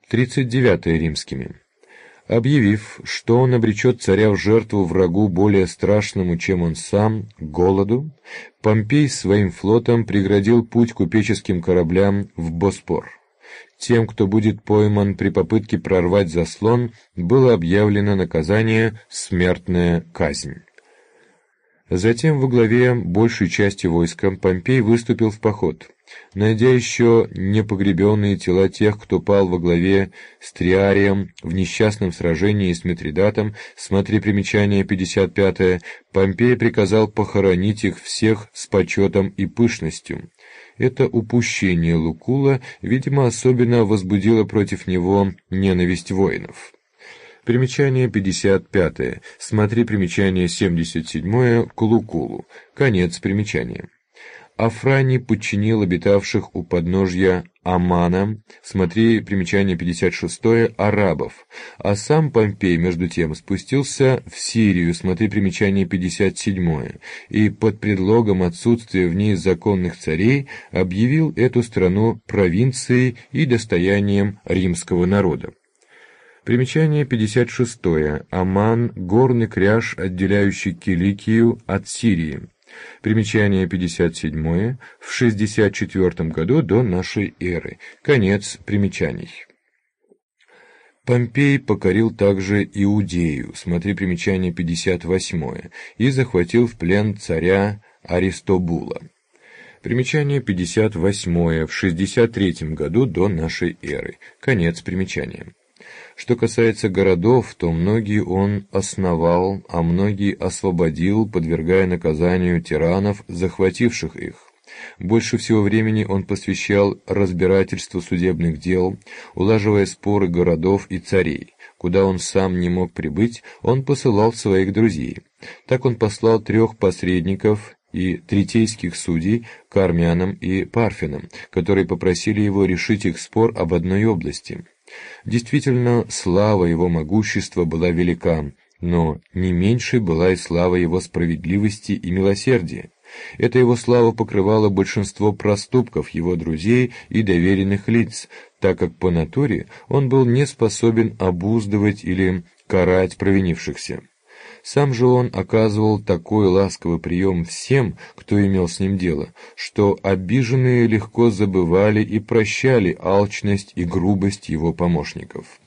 39 римскими. Объявив, что он обречет царя в жертву врагу более страшному, чем он сам, голоду, Помпей своим флотом преградил путь купеческим кораблям в Боспор. Тем, кто будет пойман при попытке прорвать заслон, было объявлено наказание «смертная казнь». Затем во главе большей части войска Помпей выступил в поход. Найдя еще непогребенные тела тех, кто пал во главе с Триарием в несчастном сражении с Митридатом, смотри примечание 55, Помпей приказал похоронить их всех с почетом и пышностью. Это упущение Лукула, видимо, особенно возбудило против него ненависть воинов. Примечание 55. Смотри примечание 77 к Лукулу. Конец примечания. Афраний подчинил обитавших у подножья Амана, смотри примечание 56, арабов, а сам Помпей, между тем, спустился в Сирию, смотри примечание 57, и под предлогом отсутствия в ней законных царей объявил эту страну провинцией и достоянием римского народа. Примечание 56. Аман – горный кряж, отделяющий Киликию от Сирии. Примечание 57. В 64 году до нашей эры. Конец примечаний. Помпей покорил также Иудею, смотри примечание 58, и захватил в плен царя Аристобула. Примечание 58. В 63 году до нашей эры. Конец примечания. Что касается городов, то многие он основал, а многие освободил, подвергая наказанию тиранов, захвативших их. Больше всего времени он посвящал разбирательству судебных дел, улаживая споры городов и царей. Куда он сам не мог прибыть, он посылал своих друзей. Так он послал 3 посредников и третейских судей к армянам и парфянам, которые попросили его решить их спор об одной области. Действительно, слава его могущества была велика, но не меньшей была и слава его справедливости и милосердия. Эта его слава покрывала большинство проступков его друзей и доверенных лиц, так как по натуре он был не способен обуздывать или карать провинившихся. Сам же он оказывал такой ласковый прием всем, кто имел с ним дело, что обиженные легко забывали и прощали алчность и грубость его помощников.